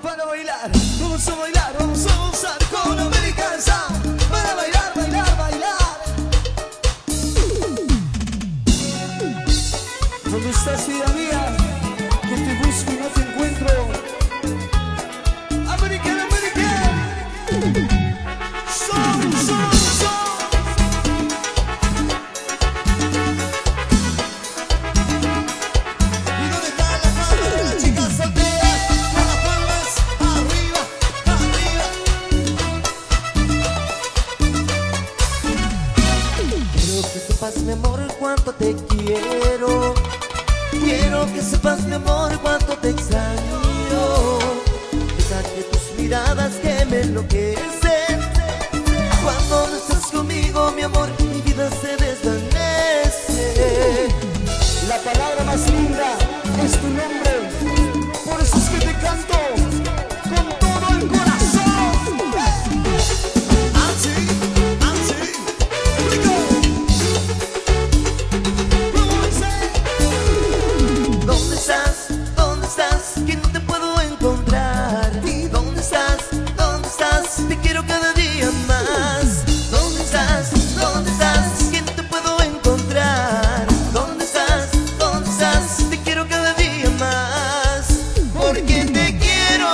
para bailar, vamos a bailar, vamos a gozar con American Sound, para bailar, bailar, bailar. ¿Dónde estás, vida mía? Que te busco y no te encuentro. American, American. Son, son, son. ¿Y dónde está la palma de las chicas solteras? Con las palmas arriba, arriba. Quiero que sepas, mi amor, cuánto te quiero. Quiero que sepas, mi amor, cuánto te extraño. Deja que tus miradas que me enloquecen. Cuando no estás conmigo, mi amor, mi vida se desvanece. La palabra más linda es tu nombre, por eso es que te canto con todo el corazón. Así, así, rico. ¿Cómo dice? ¿Dónde estás? ¿Dónde estás? Que no te puedo encontrar. ¿Y dónde estás? ¿Dónde estás? Te quiero cada día más. ¿Dónde estás? ¿Dónde estás? Que no te puedo encontrar. ¿Dónde estás? ¿Dónde estás? Te quiero cada día más. Porque te quiero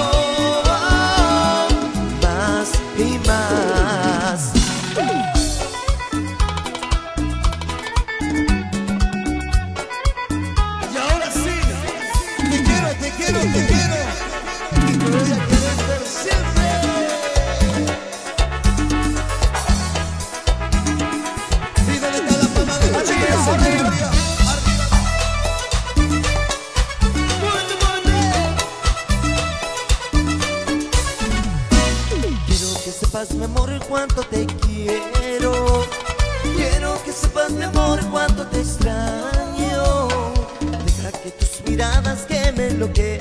más y más. Y ahora sí, te quiero, te quiero, te quiero. Y te voy a querer por siempre. ¿Y dónde está la palma de las chicas solteras? Arriba. Muévete, muévete. Quiero que sepas, mi amor, cuánto te quiero. Quiero que sepas, mi amor, cuánto te extraño. Deja que tus miradas que me enloquecen.